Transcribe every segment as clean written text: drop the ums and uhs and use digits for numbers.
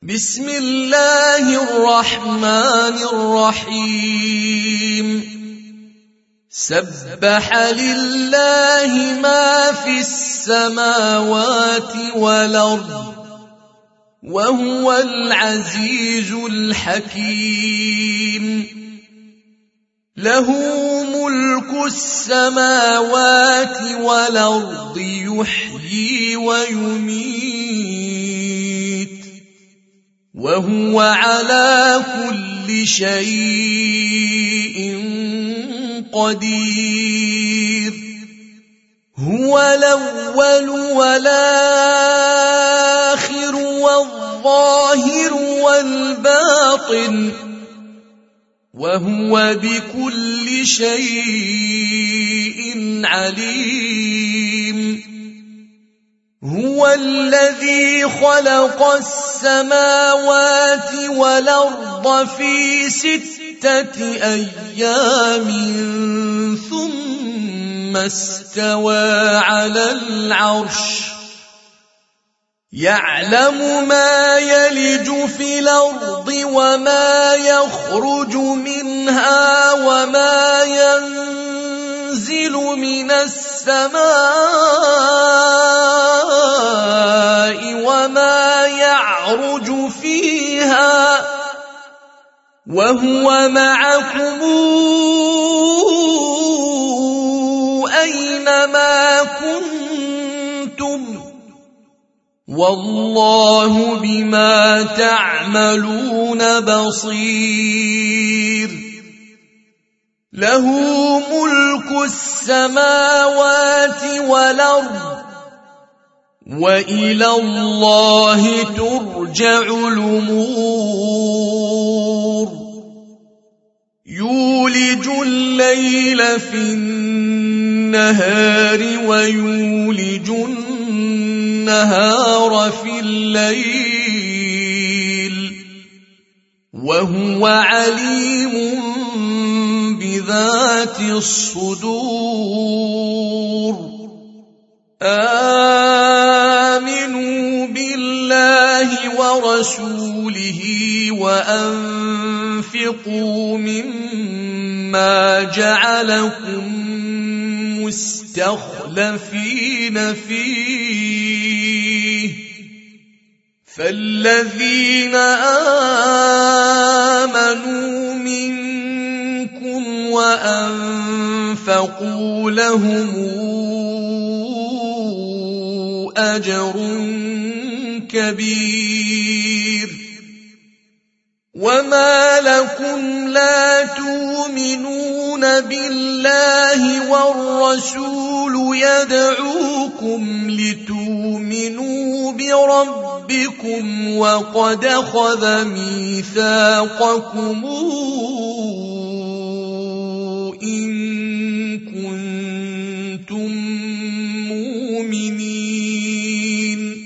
بسم الله الرحمن الرحيم سبح لله ما في السماوات والأرض وهو العزيز الحكيم له ملك السماوات والأرض يحيي ويميت وهو على كل شيء قدير هو الأول والآخر والظاهر والباطن وهو بكل شيء عليم هو الذي خلق السماوات والأرض في 6 أيام ثم استوى على العرش يعلم ما يلج في الأرض وما يخرج منها وما ينزل من السماء وما يعرج فيها وهو معكم أينما كنتم والله بما تعملون بصير له ملك السماوات والأرض وإلى الله ترجع الأمور يولج الليل في النهار ويولج النهار في الليل وهو عليم بذات الصدور آمنوا بالله ورسوله وأنفقوا مما جعلكم مستخلفين فيه فالذين آمنوا منكم وأنفقوا لهم أجر كبير وما لكم لا تؤمنون بالله والرسول يدعوكم لتؤمنوا بربكم وقد أخذ ميثاقكم إن كنتم مؤمنين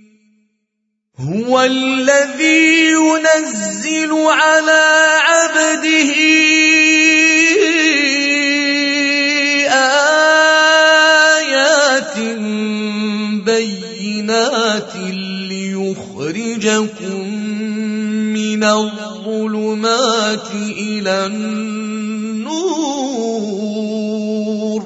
هو الذي ينزل على عبده آيات بينات ليخرجكم من الظلمات إلى النور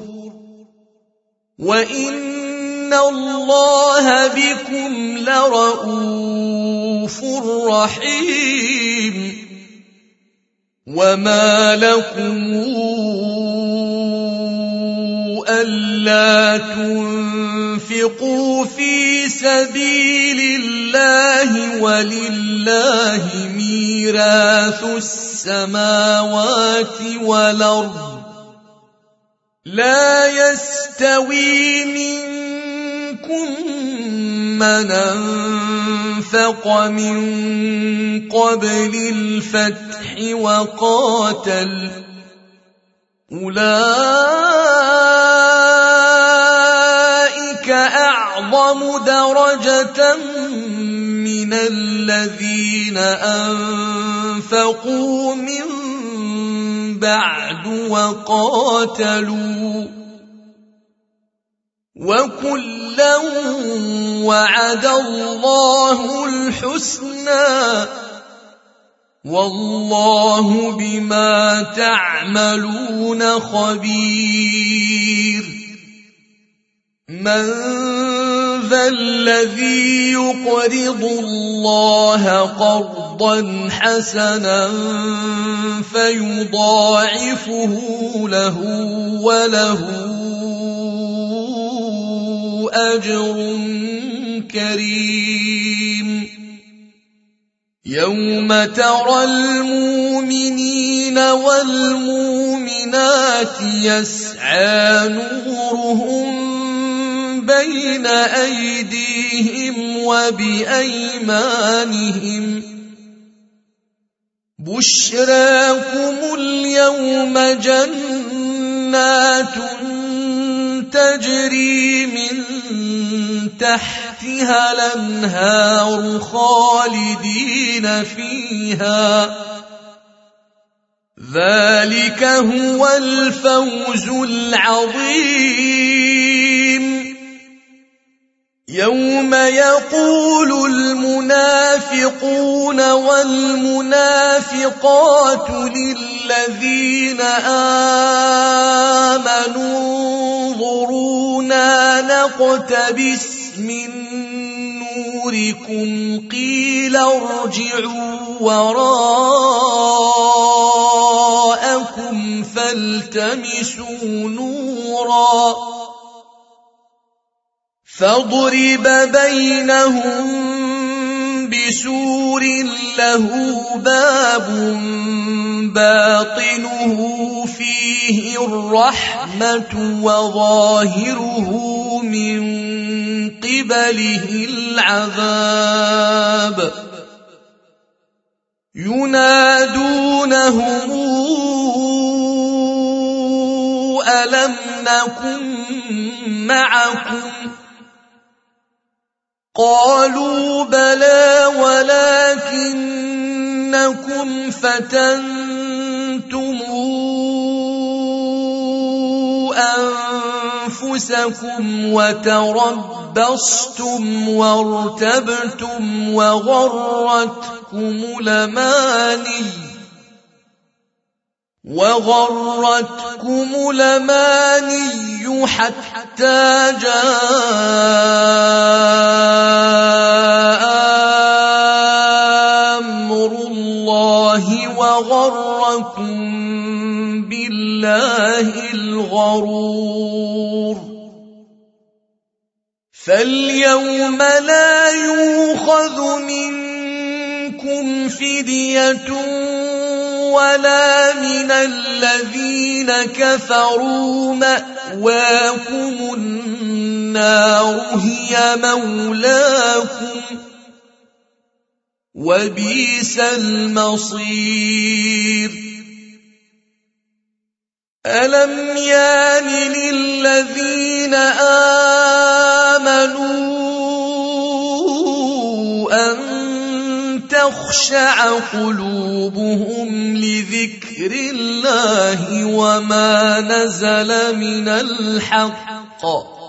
وإن الله بكم لرءوف رحيم وما لكم ألا تنفقوا في سبيل الله ولله ميراث السماوات والأرض لا يستوي منكم من أنفق من قبل الفتح وقاتل أولئك أعظم درجة من الذين أنفقوا من بعد وقاتلوا وكلا وعد الله الحسنى والله بما تعملون خبير من ذا الذي يقرض الله قرضا حسنا فيضاعفه له وله أجر كريم يوم ترى المؤمنين والمؤمنات يسعى نورهم بين أيديهم وبأيمانهم بشراكم اليوم جنات تجري من تحتها الأنهار خالدين فيها ذلك هو الفوز العظيم يوم يقول المنافقون والمنافقات للذين آمنوا انظرونا نقتبس من نوركم قيل ارجعوا وراءكم فالتمسوا نورا فاضرب بينهم بسور له باب باطنه فيه الرحمة وظاهره من قبله العذاب ينادونهم ألم نكن معكم قالوا بلى ولكنكم فتنتم أنفسكم وتربصتم وارتبتم وغرتكم الأماني حتى جاء أمر الله وغركم بالله الغرور فاليوم لا يؤخذ منكم فدية ولا من الذين كفروا مأواكم النار هي مولاكم وبئس المصير ألم يان للذين آمنوا أن تخشع قلوبهم لذكر الله وما نزل من الحق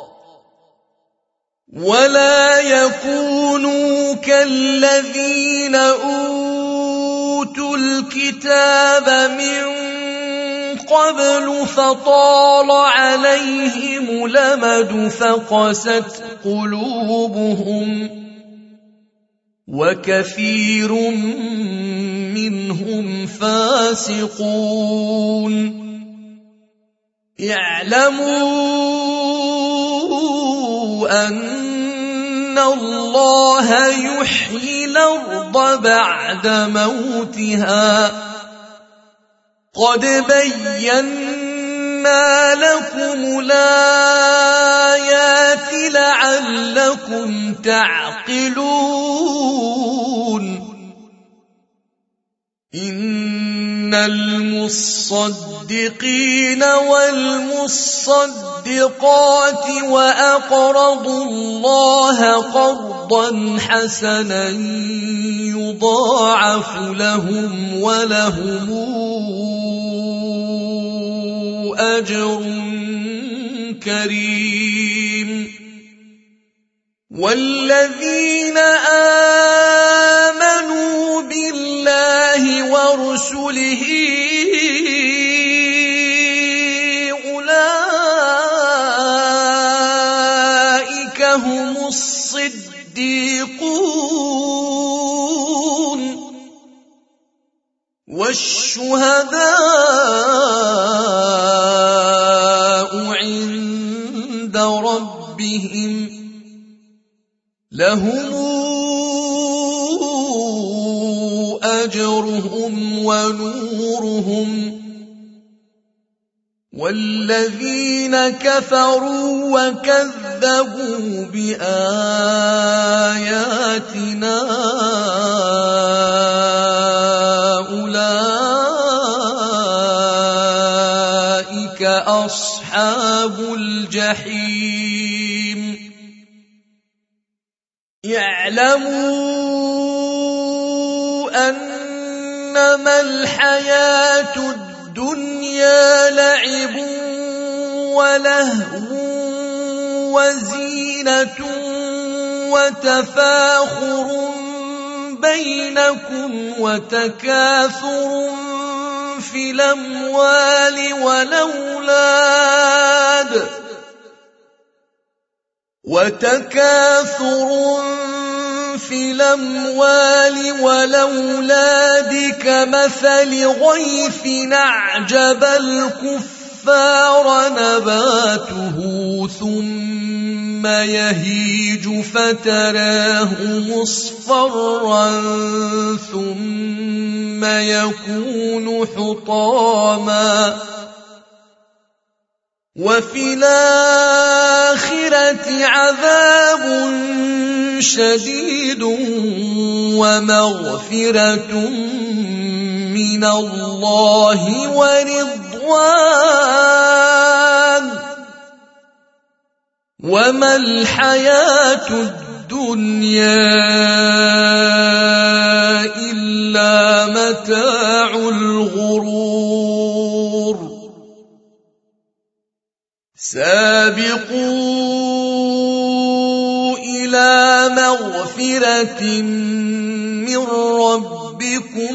ولا يكونوا كالذين أوتوا الكتاب من قبل فطال عليهم الأمد فقست قلوبهم وكثير منهم فاسقون اعلموا أن الله يحيي الأرض بعد موتها قد بينا لكم الآيات لعلكم تعقلون إن المصدقين والمصدقات وأقرضوا الله قرضا حسنا يضاعف لهم ولهم أجر كريم والذين آمنوا بالله ورسله أولئك هم الصديقون والشهداء عند ربهم لهم أجرهم ونورهم والذين كفروا وكذبوا بآياتنا أولئك أصحاب الجحيم اعلموا أنما الحياة الدنيا لعب ولهو وزينة وتفاخر بينكم وتكاثر في الأموال والأولاد كمثل غيث أعجب الكفار نباته ثم يهيج فتراه مصفرا ثم يكون حطاما وفي الآخرة عذاب شديد ومغفرة من الله ورضوان وما الحياة الدنيا إلا متاع الغرور سابقوا إلى مغفرة من ربكم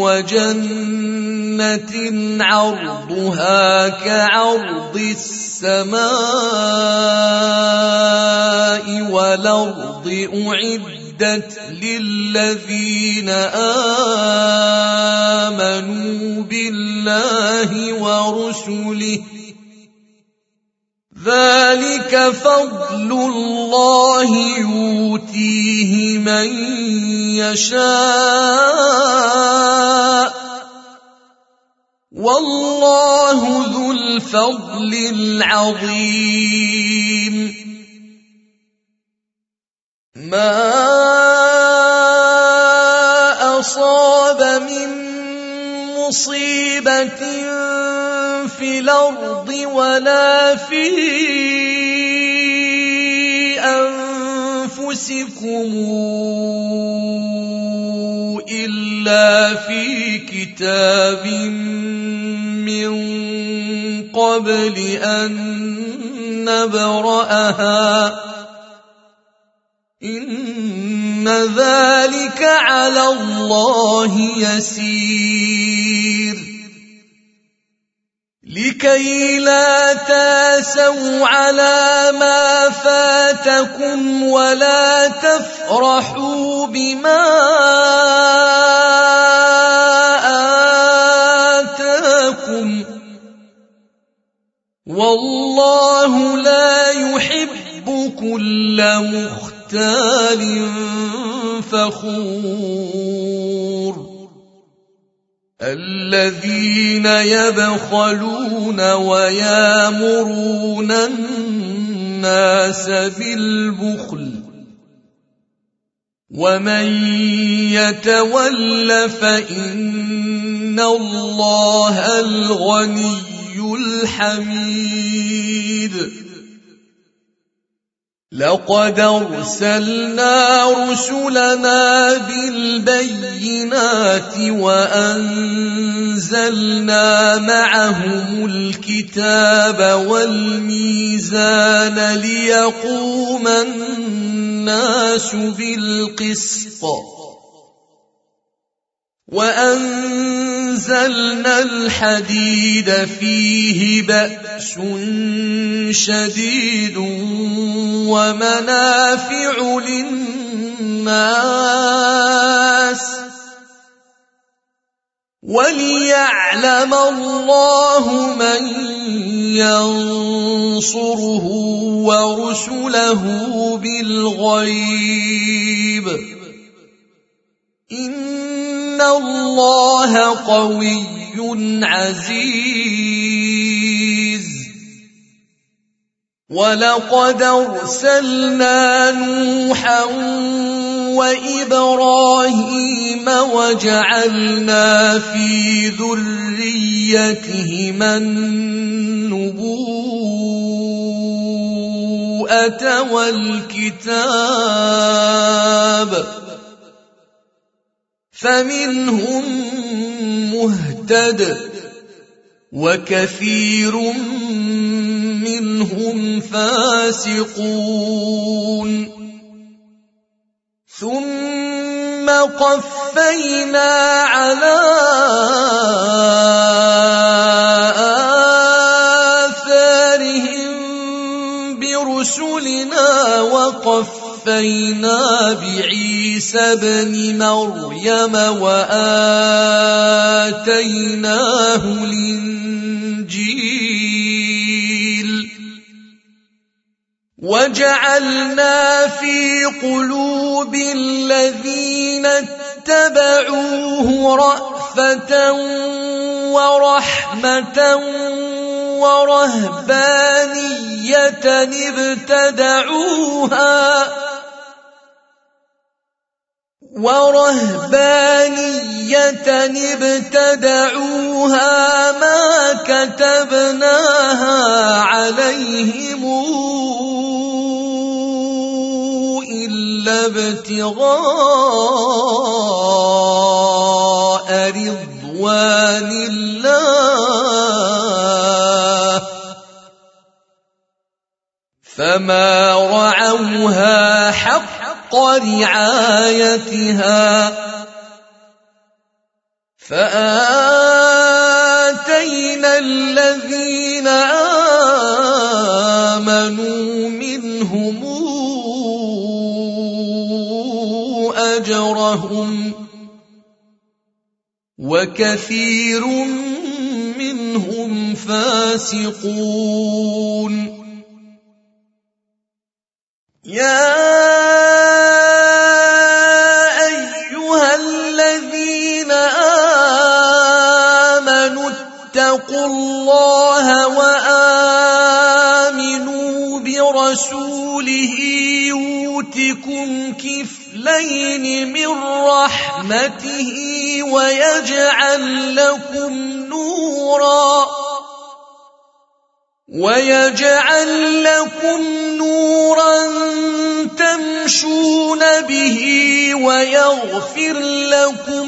وجنة عرضها كعرض السماء والأرض أعدت للذين آمنوا بالله ورسله ذلك فضل الله يؤتيه من يشاء والله ذو الفضل العظيم ما أصاب من مصيبة في الأرض ولا في أنفسكم إلا في كتاب من قبل أن نبرأها إن ذلك على الله يسير لكي لا تاسوا على ما فاتكم ولا تفرحوا بما آتاكم والله لا يحب كل مختال فخور الذين يبخلون ويامرون الناس بالبخل ومن يتول فإن الله الغني الحميد لقد أرسلنا رسلنا بالبينات وأنزلنا معهم الكتاب والميزان ليقوم الناس بالقسط وأنزلنا الحديد فيه بأس شديد ومنافع للناس وليعلم الله من ينصره ورسله بالغيب إن الله قوي عزيز ولقد أرسلنا نوحا وإبراهيم وجعلنا في ذريتهما النبوءة والكتاب فمنهم مهتد وكثير منهم فاسقون ثم قفينا على آثارهم برسلنا وقفينا بعيسى ابن مريم وآتيناه الإنجيل وجعلنا في قلوب الذين اتبعوه رأفة ورحمة ورهبانية ابتدعوها ما كتبناها عليهم إلا ابتغاء رضوان الله فما رعوها حق رعايتها فآتينا الذين آمنوا منهم أجرهم وكثير منهم فاسقون يا أيها الذين آمنوا اتقوا الله وآمنوا برسوله يؤتكم كفلين من رحمته ويجعل لكم نورا تمشون به ويغفر لكم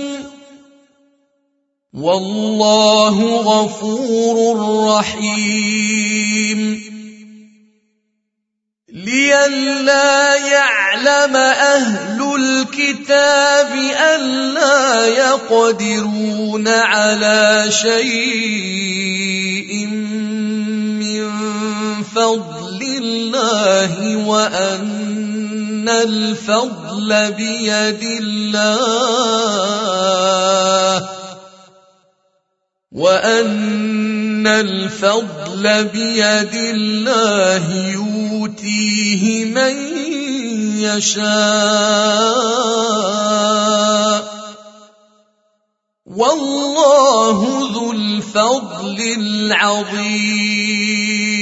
والله غفور رحيم لئلا يعلم أهل الكتاب ألا يقدرون على شيء من فضل الله وأن الفضل بيد الله يؤتيه من يشاء والله ذو الفضل العظيم